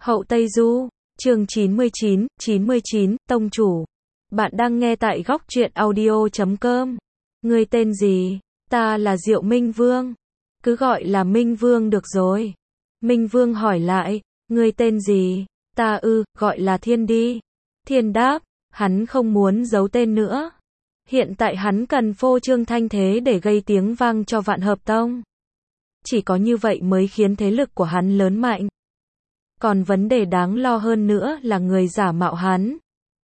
Hậu Tây Du, chương 99, Tông Chủ. Bạn đang nghe tại góc truyện audio.com. Ngươi tên gì? Ta là Diệu Minh Vương. Cứ gọi là Minh Vương được rồi. Minh Vương hỏi lại, ngươi tên gì? Ta gọi là Thiên đi. Thiên đáp, hắn không muốn giấu tên nữa. Hiện tại hắn cần phô trương thanh thế để gây tiếng vang cho Vạn Hợp Tông. Chỉ có như vậy mới khiến thế lực của hắn lớn mạnh. Còn vấn đề đáng lo hơn nữa là người giả mạo hắn.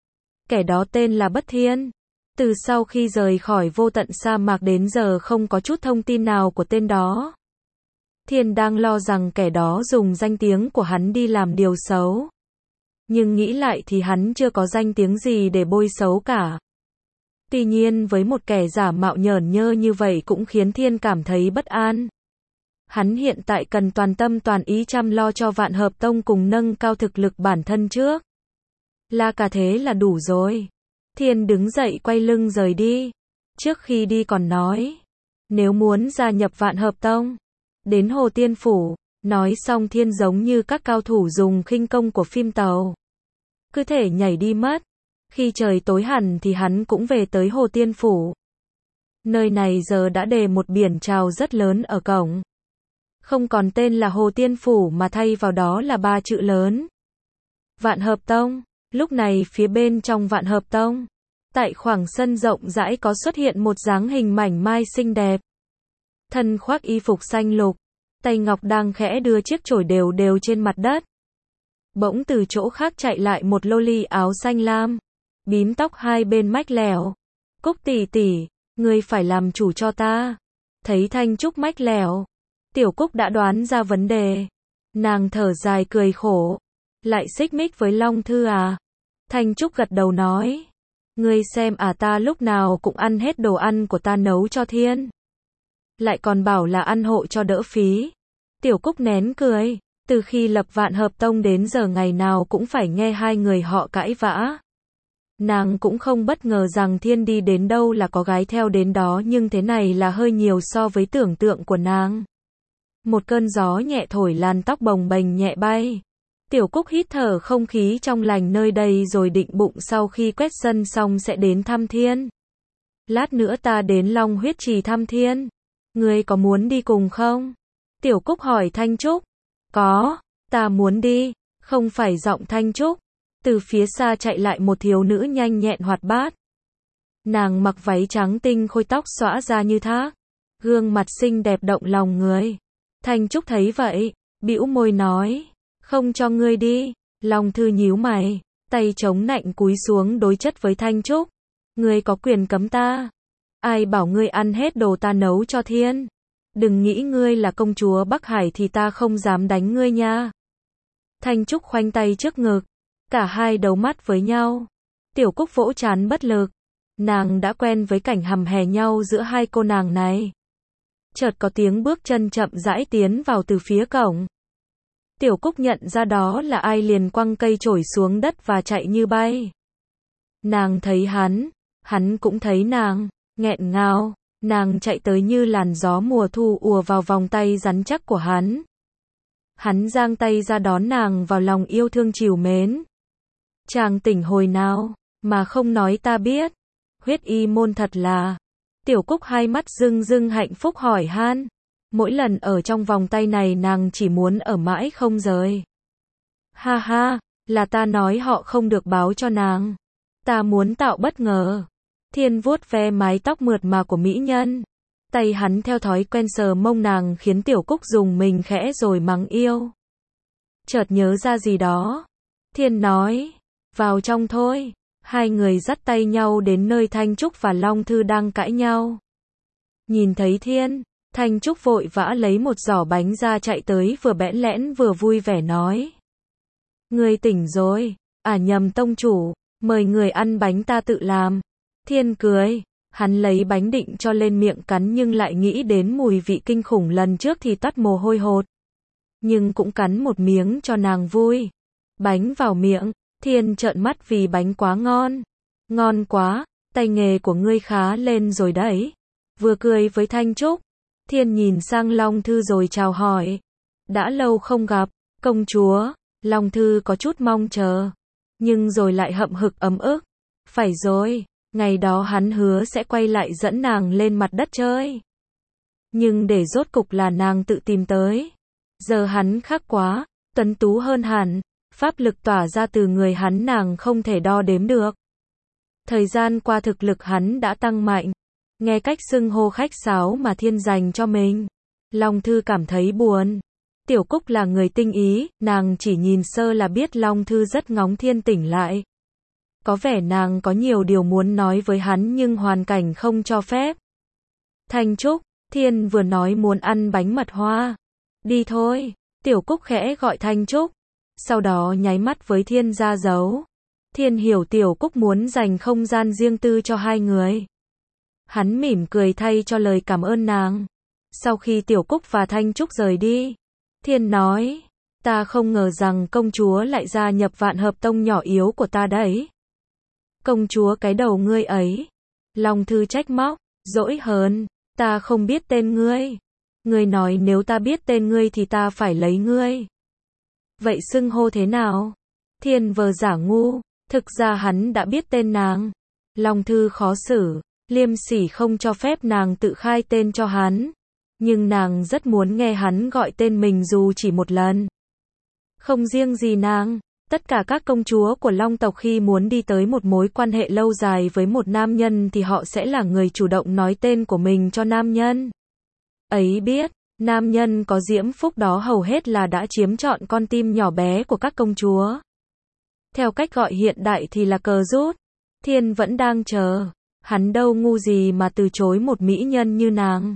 Kẻ đó tên là Bất Thiên. Từ sau khi rời khỏi vô tận sa mạc đến giờ không có chút thông tin nào của tên đó. Thiên đang lo rằng kẻ đó dùng danh tiếng của hắn đi làm điều xấu. Nhưng nghĩ lại thì hắn chưa có danh tiếng gì để bôi xấu cả. Tuy nhiên với một kẻ giả mạo nhởn nhơ như vậy cũng khiến Thiên cảm thấy bất an. Hắn hiện tại cần toàn tâm toàn ý chăm lo cho Vạn Hợp Tông cùng nâng cao thực lực bản thân trước. Là cả thế là đủ rồi. Thiên đứng dậy quay lưng rời đi. Trước khi đi còn nói, nếu muốn gia nhập Vạn Hợp Tông, đến Hồ Tiên Phủ. Nói xong Thiên giống như các cao thủ dùng khinh công của phim tàu. Cứ thể nhảy đi mất. Khi trời tối hẳn thì hắn cũng về tới Hồ Tiên Phủ. Nơi này giờ đã để một biển chào rất lớn ở cổng. Không còn tên là Hồ Tiên Phủ mà thay vào đó là 3 chữ lớn. Vạn Hợp Tông. Lúc này phía bên trong Vạn Hợp Tông, tại khoảng sân rộng rãi có xuất hiện một dáng hình mảnh mai xinh đẹp. Thân khoác y phục xanh lục, tay ngọc đang khẽ đưa chiếc chổi đều đều trên mặt đất. Bỗng từ chỗ khác chạy lại một loli áo xanh lam, bím tóc hai bên mách lẻo. Cúc tỷ tỷ, ngươi phải làm chủ cho ta. Thấy Thanh Trúc mách lẻo, Tiểu Cúc đã đoán ra vấn đề. Nàng thở dài cười khổ. Lại xích mích với Long Thư à? Thanh Trúc gật đầu nói. Ngươi xem ta lúc nào cũng ăn hết đồ ăn của ta nấu cho Thiên. Lại còn bảo là ăn hộ cho đỡ phí. Tiểu Cúc nén cười. Từ khi lập Vạn Hợp Tông đến giờ ngày nào cũng phải nghe hai người họ cãi vã. Nàng cũng không bất ngờ rằng Thiên đi đến đâu là có gái theo đến đó, nhưng thế này là hơi nhiều so với tưởng tượng của nàng. Một cơn gió nhẹ thổi làn tóc bồng bềnh nhẹ bay. Tiểu Cúc hít thở không khí trong lành nơi đây rồi định bụng sau khi quét sân xong sẽ đến thăm Thiên. Lát nữa ta đến Long Huyết Trì thăm Thiên. Ngươi có muốn đi cùng không? Tiểu Cúc hỏi Thanh Trúc. Có, ta muốn đi. Không phải giọng Thanh Trúc. Từ phía xa chạy lại một thiếu nữ nhanh nhẹn hoạt bát. Nàng mặc váy trắng tinh khôi, tóc xõa ra như thác. Gương mặt xinh đẹp động lòng người. Thanh Trúc thấy vậy, bĩu môi nói. Không cho ngươi đi. Long Thư nhíu mày, tay chống nạnh cúi xuống đối chất với Thanh Trúc. Ngươi có quyền cấm ta. Ai bảo ngươi ăn hết đồ ta nấu cho Thiên. Đừng nghĩ ngươi là công chúa Bắc Hải thì ta không dám đánh ngươi nha. Thanh Trúc khoanh tay trước ngực. Cả hai đấu mắt với nhau. Tiểu Cúc vỗ trán bất lực. Nàng đã quen với cảnh hầm hè nhau giữa hai cô nàng này. Chợt có tiếng bước chân chậm rãi tiến vào từ phía cổng. Tiểu Cúc nhận ra đó là ai liền quăng cây chổi xuống đất và chạy như bay. Nàng thấy hắn cũng thấy nàng, nghẹn ngào, nàng chạy tới như làn gió mùa thu ùa vào vòng tay rắn chắc của hắn. Hắn giang tay ra đón nàng vào lòng yêu thương trìu mến. Chàng tỉnh hồi nào, mà không nói ta biết. Huyết y môn thật là. Tiểu Cúc hai mắt rưng rưng hạnh phúc hỏi han. Mỗi lần ở trong vòng tay này nàng chỉ muốn ở mãi không rời. Ha ha, là ta nói họ không được báo cho nàng. Ta muốn tạo bất ngờ. Thiên vuốt ve mái tóc mượt mà của mỹ nhân. Tay hắn theo thói quen sờ mông nàng khiến Tiểu Cúc dùng mình khẽ rồi mắng yêu. Chợt nhớ ra gì đó. Thiên nói, vào trong thôi. Hai người dắt tay nhau đến nơi Thanh Trúc và Long Thư đang cãi nhau. Nhìn thấy Thiên, Thanh Trúc vội vã lấy một giỏ bánh ra chạy tới vừa bẽn lẽn vừa vui vẻ nói. Ngươi tỉnh rồi, nhầm tông chủ, mời người ăn bánh ta tự làm. Thiên cười, hắn lấy bánh định cho lên miệng cắn nhưng lại nghĩ đến mùi vị kinh khủng lần trước thì toát mồ hôi hột. Nhưng cũng cắn một miếng cho nàng vui. Bánh vào miệng, Thiên trợn mắt vì bánh quá ngon. Ngon quá, tay nghề của ngươi khá lên rồi đấy. Vừa cười với Thanh Trúc. Thiên nhìn sang Long Thư rồi chào hỏi. Đã lâu không gặp, công chúa, Long Thư có chút mong chờ, nhưng rồi lại hậm hực ấm ức. Phải rồi, ngày đó hắn hứa sẽ quay lại dẫn nàng lên mặt đất chơi. Nhưng để rốt cục là nàng tự tìm tới. Giờ hắn khác quá, tuấn tú hơn hẳn, pháp lực tỏa ra từ người hắn nàng không thể đo đếm được. Thời gian qua thực lực hắn đã tăng mạnh. Nghe cách xưng hô khách sáo mà Thiên dành cho mình, Long Thư cảm thấy buồn. Tiểu Cúc là người tinh ý, nàng chỉ nhìn sơ là biết Long Thư rất ngóng Thiên tỉnh lại. Có vẻ nàng có nhiều điều muốn nói với hắn nhưng hoàn cảnh không cho phép. Thanh Trúc, Thiên vừa nói muốn ăn bánh mật hoa. Đi thôi, Tiểu Cúc khẽ gọi Thanh Trúc, sau đó nháy mắt với Thiên ra dấu. Thiên hiểu Tiểu Cúc muốn dành không gian riêng tư cho hai người. Hắn mỉm cười thay cho lời cảm ơn nàng. Sau khi Tiểu Cúc và Thanh Trúc rời đi, Thiên nói, ta không ngờ rằng công chúa lại gia nhập Vạn Hợp Tông nhỏ yếu của ta đấy. Công chúa cái đầu ngươi ấy. Long Thư trách móc, dỗi hờn, ta không biết tên ngươi. Ngươi nói nếu ta biết tên ngươi thì ta phải lấy ngươi. Vậy xưng hô thế nào? Thiên vờ giả ngu, thực ra hắn đã biết tên nàng. Long Thư khó xử, liêm sỉ không cho phép nàng tự khai tên cho hắn. Nhưng nàng rất muốn nghe hắn gọi tên mình dù chỉ một lần. Không riêng gì nàng, tất cả các công chúa của Long tộc khi muốn đi tới một mối quan hệ lâu dài với một nam nhân thì họ sẽ là người chủ động nói tên của mình cho nam nhân. Ấy biết, nam nhân có diễm phúc đó hầu hết là đã chiếm trọn con tim nhỏ bé của các công chúa. Theo cách gọi hiện đại thì là cờ rút. Thiên vẫn đang chờ. Hắn đâu ngu gì mà từ chối một mỹ nhân như nàng.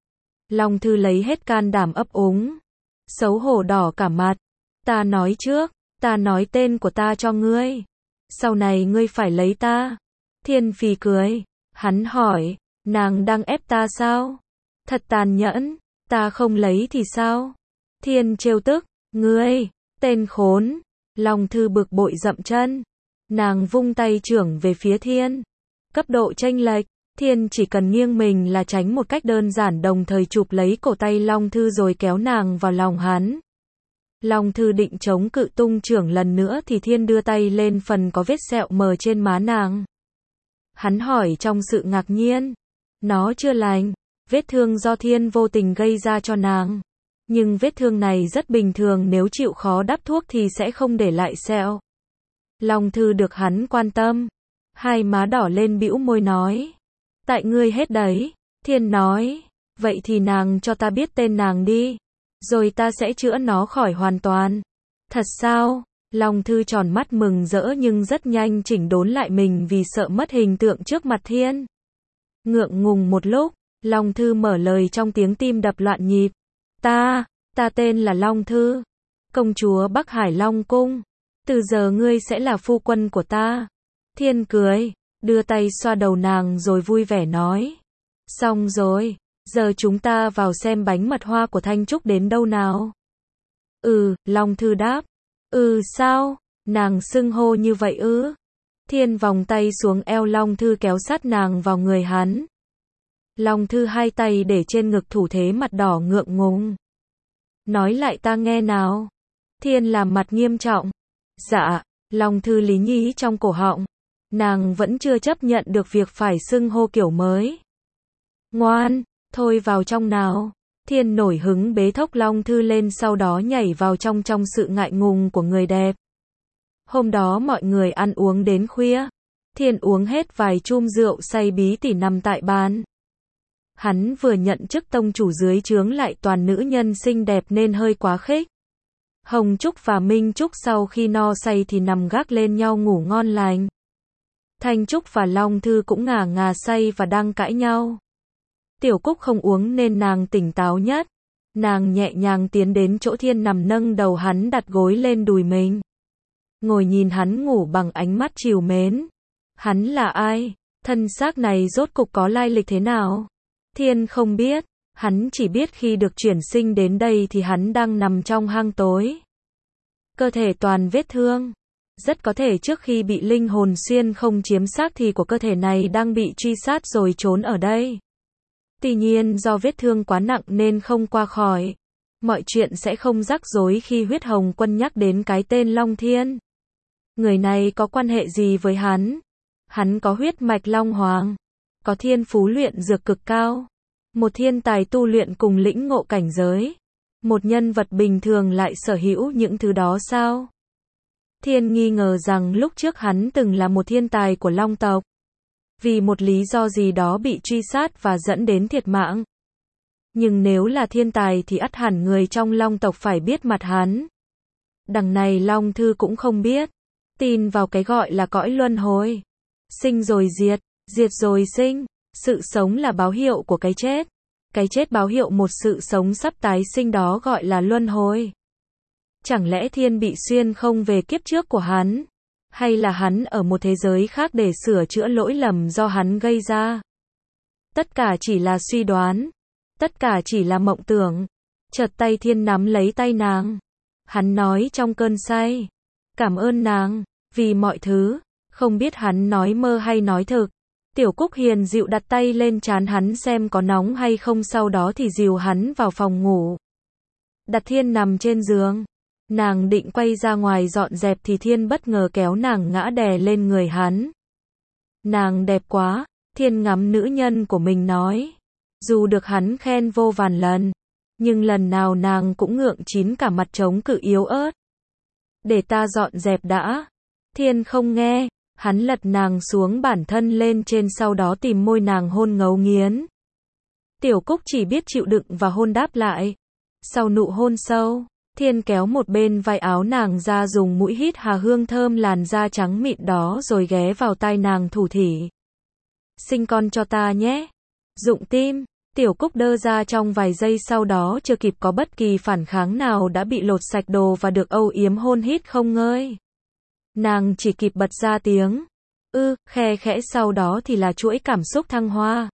Long Thư lấy hết can đảm ấp úng. Xấu hổ đỏ cả mặt. Ta nói trước, ta nói tên của ta cho ngươi. Sau này ngươi phải lấy ta. Thiên phì cười. Hắn hỏi, nàng đang ép ta sao? Thật tàn nhẫn, ta không lấy thì sao? Thiên trêu tức, ngươi, tên khốn. Long Thư bực bội dậm chân. Nàng vung tay chưởng về phía Thiên. Cấp độ chênh lệch, Thiên chỉ cần nghiêng mình là tránh một cách đơn giản, đồng thời chụp lấy cổ tay Long Thư rồi kéo nàng vào lòng hắn. Long Thư định chống cự tung chưởng lần nữa thì Thiên đưa tay lên phần có vết sẹo mờ trên má nàng. Hắn hỏi trong sự ngạc nhiên. Nó chưa lành, vết thương do Thiên vô tình gây ra cho nàng. Nhưng vết thương này rất bình thường, nếu chịu khó đắp thuốc thì sẽ không để lại sẹo. Long Thư được hắn quan tâm. Hai má đỏ lên bĩu môi nói. Tại ngươi hết đấy. Thiên nói. Vậy thì nàng cho ta biết tên nàng đi. Rồi ta sẽ chữa nó khỏi hoàn toàn. Thật sao? Long Thư tròn mắt mừng rỡ nhưng rất nhanh chỉnh đốn lại mình vì sợ mất hình tượng trước mặt Thiên. Ngượng ngùng một lúc, Long Thư mở lời trong tiếng tim đập loạn nhịp. Ta tên là Long Thư. Công chúa Bắc Hải Long Cung. Từ giờ ngươi sẽ là phu quân của ta. Thiên cười, đưa tay xoa đầu nàng rồi vui vẻ nói. Xong rồi, giờ chúng ta vào xem bánh mật hoa của Thanh Trúc đến đâu nào. Long Thư đáp. Sao? Nàng xưng hô như vậy ư? Thiên vòng tay xuống eo Long Thư kéo sát nàng vào người hắn. Long Thư hai tay để trên ngực thủ thế mặt đỏ ngượng ngùng. Nói lại ta nghe nào. Thiên làm mặt nghiêm trọng. Dạ, Long Thư lý nhí trong cổ họng. Nàng vẫn chưa chấp nhận được việc phải xưng hô kiểu mới. Ngoan, thôi vào trong nào. Thiên nổi hứng bế thốc Long Thư lên, sau đó nhảy vào trong sự ngại ngùng của người đẹp. Hôm đó mọi người ăn uống đến khuya. Thiên uống hết vài chum rượu say bí tỉ nằm tại bàn. Hắn vừa nhận chức tông chủ dưới trướng lại toàn nữ nhân xinh đẹp nên hơi quá khích. Hồng Trúc và Minh Trúc sau khi no say thì nằm gác lên nhau ngủ ngon lành. Thanh Trúc và Long Thư cũng ngà ngà say và đang cãi nhau. Tiểu Cúc không uống nên nàng tỉnh táo nhất. Nàng nhẹ nhàng tiến đến chỗ Thiên nằm, nâng đầu hắn đặt gối lên đùi mình. Ngồi nhìn hắn ngủ bằng ánh mắt trìu mến. Hắn là ai? Thân xác này rốt cục có lai lịch thế nào? Thiên không biết. Hắn chỉ biết khi được chuyển sinh đến đây thì hắn đang nằm trong hang tối. Cơ thể toàn vết thương. Rất có thể trước khi bị linh hồn xuyên không chiếm xác thì của cơ thể này đang bị truy sát rồi trốn ở đây. Tuy nhiên do vết thương quá nặng nên không qua khỏi. Mọi chuyện sẽ không rắc rối khi Huyết Hồng Quân nhắc đến cái tên Long Thiên. Người này có quan hệ gì với hắn? Hắn có huyết mạch Long Hoàng, có thiên phú luyện dược cực cao, một thiên tài tu luyện cùng lĩnh ngộ cảnh giới. Một nhân vật bình thường lại sở hữu những thứ đó sao? Thiên nghi ngờ rằng lúc trước hắn từng là một thiên tài của Long tộc. Vì một lý do gì đó bị truy sát và dẫn đến thiệt mạng. Nhưng nếu là thiên tài thì ắt hẳn người trong Long tộc phải biết mặt hắn. Đằng này Long Thư cũng không biết. Tin vào cái gọi là cõi luân hồi. Sinh rồi diệt, diệt rồi sinh. Sự sống là báo hiệu của cái chết. Cái chết báo hiệu một sự sống sắp tái sinh, đó gọi là luân hồi. Chẳng lẽ Thiên bị xuyên không về kiếp trước của hắn? Hay là hắn ở một thế giới khác để sửa chữa lỗi lầm do hắn gây ra? Tất cả chỉ là suy đoán. Tất cả chỉ là mộng tưởng. Chợt tay Thiên nắm lấy tay nàng. Hắn nói trong cơn say. Cảm ơn nàng, vì mọi thứ. Không biết hắn nói mơ hay nói thực. Tiểu Cúc hiền dịu đặt tay lên trán hắn xem có nóng hay không, sau đó thì dìu hắn vào phòng ngủ. Đặt Thiên nằm trên giường. Nàng định quay ra ngoài dọn dẹp thì Thiên bất ngờ kéo nàng ngã đè lên người hắn. Nàng đẹp quá, Thiên ngắm nữ nhân của mình nói. Dù được hắn khen vô vàn lần, nhưng lần nào nàng cũng ngượng chín cả mặt trống cự yếu ớt. Để ta dọn dẹp đã. Thiên không nghe, hắn lật nàng xuống bản thân lên trên, sau đó tìm môi nàng hôn ngấu nghiến. Tiểu Cúc chỉ biết chịu đựng và hôn đáp lại. Sau nụ hôn sâu, Thiên kéo một bên vai áo nàng ra, dùng mũi hít hà hương thơm làn da trắng mịn đó, rồi ghé vào tai nàng thủ thỉ. Sinh con cho ta nhé. Dụng tim. Tiểu Cúc đơ ra trong vài giây, sau đó chưa kịp có bất kỳ phản kháng nào đã bị lột sạch đồ và được âu yếm hôn hít không ngơi. Nàng chỉ kịp bật ra tiếng khe khẽ, sau đó thì là chuỗi cảm xúc thăng hoa.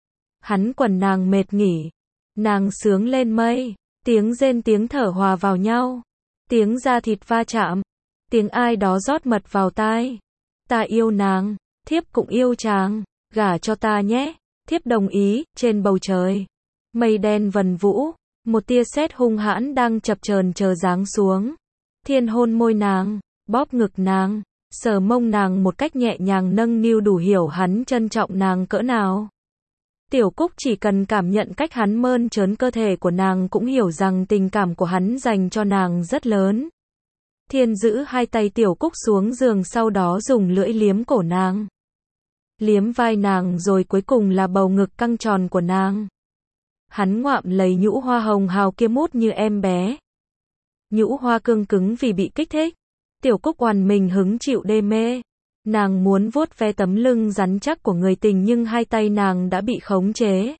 Hắn quần nàng mệt nghỉ. Nàng sướng lên mây. Tiếng rên tiếng thở hòa vào nhau. Tiếng da thịt va chạm. Tiếng ai đó rót mật vào tai. Ta yêu nàng. Thiếp cũng yêu chàng. Gả cho ta nhé. Thiếp đồng ý. Trên bầu trời, mây đen vần vũ. Một tia sét hung hãn đang chập chờn chờ giáng xuống. Thiên hôn môi nàng, bóp ngực nàng, sờ mông nàng một cách nhẹ nhàng nâng niu, đủ hiểu hắn trân trọng nàng cỡ nào. Tiểu Cúc chỉ cần cảm nhận cách hắn mơn trớn cơ thể của nàng cũng hiểu rằng tình cảm của hắn dành cho nàng rất lớn. Thiên giữ hai tay Tiểu Cúc xuống giường, sau đó dùng lưỡi liếm cổ nàng. Liếm vai nàng, rồi cuối cùng là bầu ngực căng tròn của nàng. Hắn ngoạm lấy nhũ hoa hồng hào kia mút như em bé. Nhũ hoa cương cứng vì bị kích thích. Tiểu Cúc oằn mình hứng chịu đê mê. Nàng muốn vuốt ve tấm lưng rắn chắc của người tình, nhưng hai tay nàng đã bị khống chế.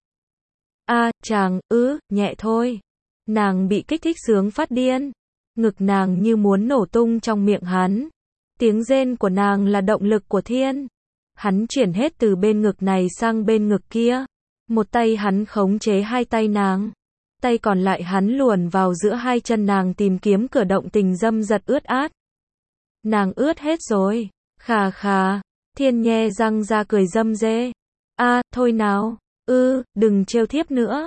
Chàng, nhẹ thôi. Nàng bị kích thích sướng phát điên. Ngực nàng như muốn nổ tung trong miệng hắn. Tiếng rên của nàng là động lực của Thiên. Hắn chuyển hết từ bên ngực này sang bên ngực kia. Một tay hắn khống chế hai tay nàng. Tay còn lại hắn luồn vào giữa hai chân nàng, tìm kiếm cửa động tình dâm dật ướt át. Nàng ướt hết rồi. Khà khà. Thiên nhe răng ra cười râm rê. Thôi nào. Đừng trêu thiếp nữa.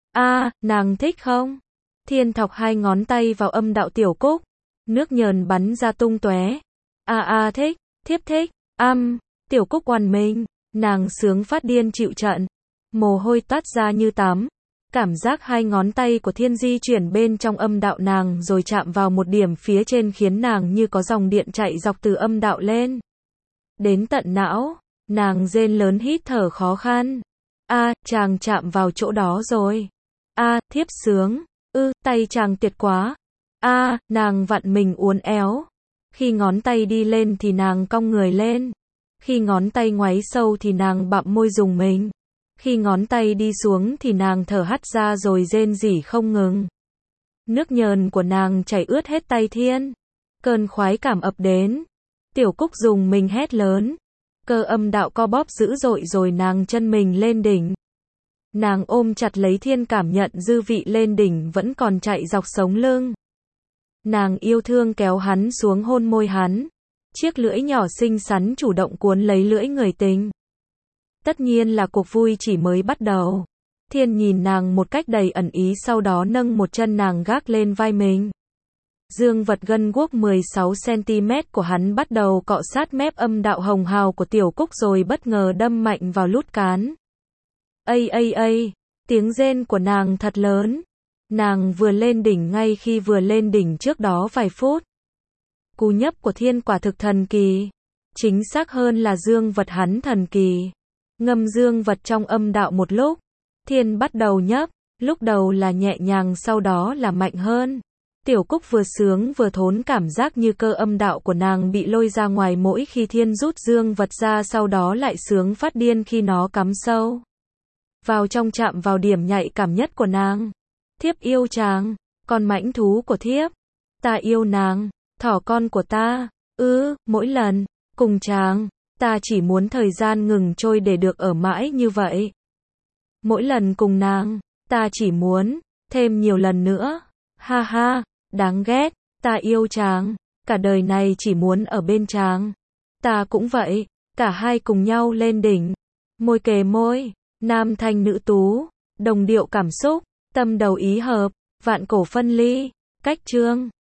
Nàng thích không? Thiên thọc hai ngón tay vào âm đạo Tiểu Cúc. Nước nhờn bắn ra tung tóe. Thích. Thiếp thích. Tiểu Cúc oằn mình. Nàng sướng phát điên chịu trận. Mồ hôi toát ra như tắm. Cảm giác hai ngón tay của Thiên di chuyển bên trong âm đạo nàng rồi chạm vào một điểm phía trên, khiến nàng như có dòng điện chạy dọc từ âm đạo lên đến tận não. Nàng rên lớn, hít thở khó khăn. Chàng chạm vào chỗ đó rồi. Thiếp sướng. Tay chàng tuyệt quá. Nàng vặn mình uốn éo. Khi ngón tay đi lên thì nàng cong người lên. Khi ngón tay ngoáy sâu thì nàng bặm môi dùng mình. Khi ngón tay đi xuống thì nàng thở hắt ra rồi rên rỉ không ngừng. Nước nhờn của nàng chảy ướt hết tay Thiên. Cơn khoái cảm ập đến. Tiểu Cúc dùng mình hét lớn. Cơ âm đạo co bóp dữ dội, rồi nàng chân mình lên đỉnh. Nàng ôm chặt lấy Thiên, cảm nhận dư vị lên đỉnh vẫn còn chạy dọc sống lưng. Nàng yêu thương kéo hắn xuống, hôn môi hắn. Chiếc lưỡi nhỏ xinh xắn chủ động cuốn lấy lưỡi người tình. Tất nhiên là cuộc vui chỉ mới bắt đầu. Thiên nhìn nàng một cách đầy ẩn ý sau đó nâng một chân nàng gác lên vai mình. Dương vật gân guốc 16cm của hắn bắt đầu cọ sát mép âm đạo hồng hào của Tiểu Cúc rồi bất ngờ đâm mạnh vào lút cán. Ây, tiếng rên của nàng thật lớn. Nàng vừa lên đỉnh ngay khi vừa lên đỉnh trước đó vài phút. Cú nhấp của Thiên quả thực thần kỳ. Chính xác hơn là dương vật hắn thần kỳ. Ngâm dương vật trong âm đạo một lúc. Thiên bắt đầu nhấp, lúc đầu là nhẹ nhàng sau đó là mạnh hơn. Tiểu Cúc vừa sướng vừa thốn cảm giác như cơ âm đạo của nàng bị lôi ra ngoài mỗi khi Thiên rút dương vật ra, sau đó lại sướng phát điên khi nó cắm sâu vào trong, chạm vào điểm nhạy cảm nhất của nàng. Thiếp yêu chàng, con mãnh thú của thiếp. Ta yêu nàng, thỏ con của ta. Mỗi lần cùng chàng, ta chỉ muốn thời gian ngừng trôi để được ở mãi như vậy. Mỗi lần cùng nàng, ta chỉ muốn thêm nhiều lần nữa. Ha ha, đáng ghét, ta yêu chàng, cả đời này chỉ muốn ở bên chàng. Ta cũng vậy, cả hai cùng nhau lên đỉnh. Môi kề môi, nam thanh nữ tú, đồng điệu cảm xúc, tâm đầu ý hợp, vạn cổ phân ly, cách chương.